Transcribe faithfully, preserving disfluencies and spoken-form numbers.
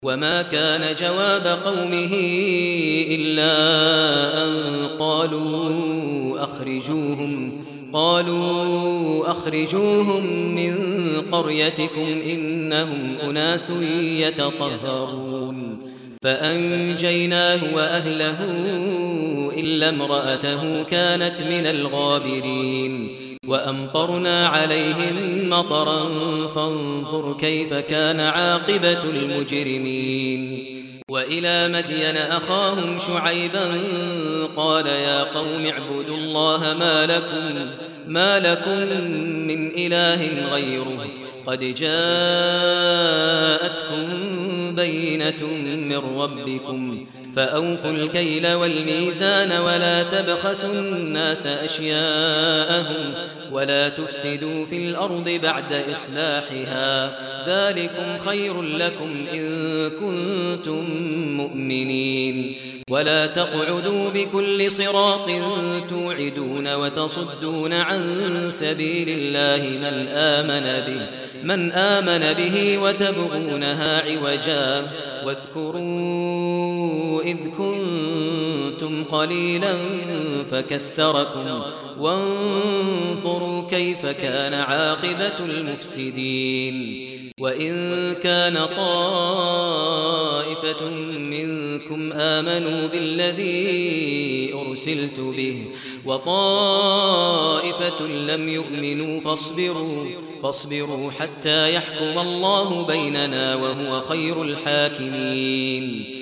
وما كان جواب قومه إلا أن قالوا أخرجوهم قالوا أخرجوهم من قريتكم إنهم أناس يتطهرون فأنجيناه وأهله إلا امرأته كانت من الغابرين وأمطرنا عليهم مطرا فانظر كيف كان عاقبة المجرمين وإلى مدين أخاهم شعيبا قال يا قوم اعبدوا الله ما لكم, ما لكم من إله غيره قد جاءتكم بينة من ربكم فأوفوا الكيل والميزان ولا تبخسوا الناس أشياءهم ولا تفسدوا في الأرض بعد إصلاحها ذلكم خير لكم إن كنتم مؤمنين ولا تقعدوا بكل صراط توعدون وتصدون عن سبيل الله من آمن به, من آمن به وتبغونها عوجا واذكروا إذ كنتم قليلا فكثركم وانظروا كيف كان عاقبة المفسدين وإن كان طائفة منكم آمنوا بالذي أرسلت به وطائفة لم يؤمنوا فاصبروا, فاصبروا حتى يحكم الله بيننا وهو خير الحاكمين